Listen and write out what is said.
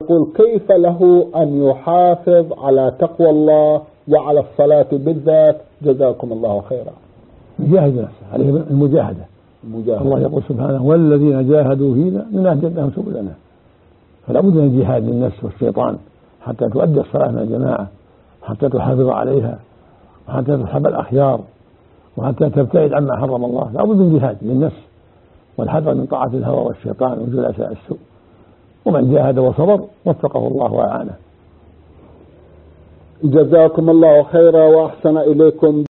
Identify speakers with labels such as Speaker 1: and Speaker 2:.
Speaker 1: يقول كيف له أن يحافظ على تقوى الله وعلى الصلاة بالذات؟ جزاكم الله خيرا.
Speaker 2: يجاهد نفسه، عليه المجاهدة. الله يقول سبحانه والذين جاهدوا فينا لنهدينهم سبلنا. فلا بد من الجهاد للنفس والشيطان حتى تؤدي الصلاة مع الجماعة، حتى تحافظ عليها، وحتى تحب الأخيار، وحتى تبتعد عما حرم الله. لا بد من جهاد للنفس والحذر من طاعة الهوى والشيطان وجلساء السوء. ومن جاهد وصبر وفقه الله وأعانه.
Speaker 1: جزاكم الله خيرا وأحسن إليكم.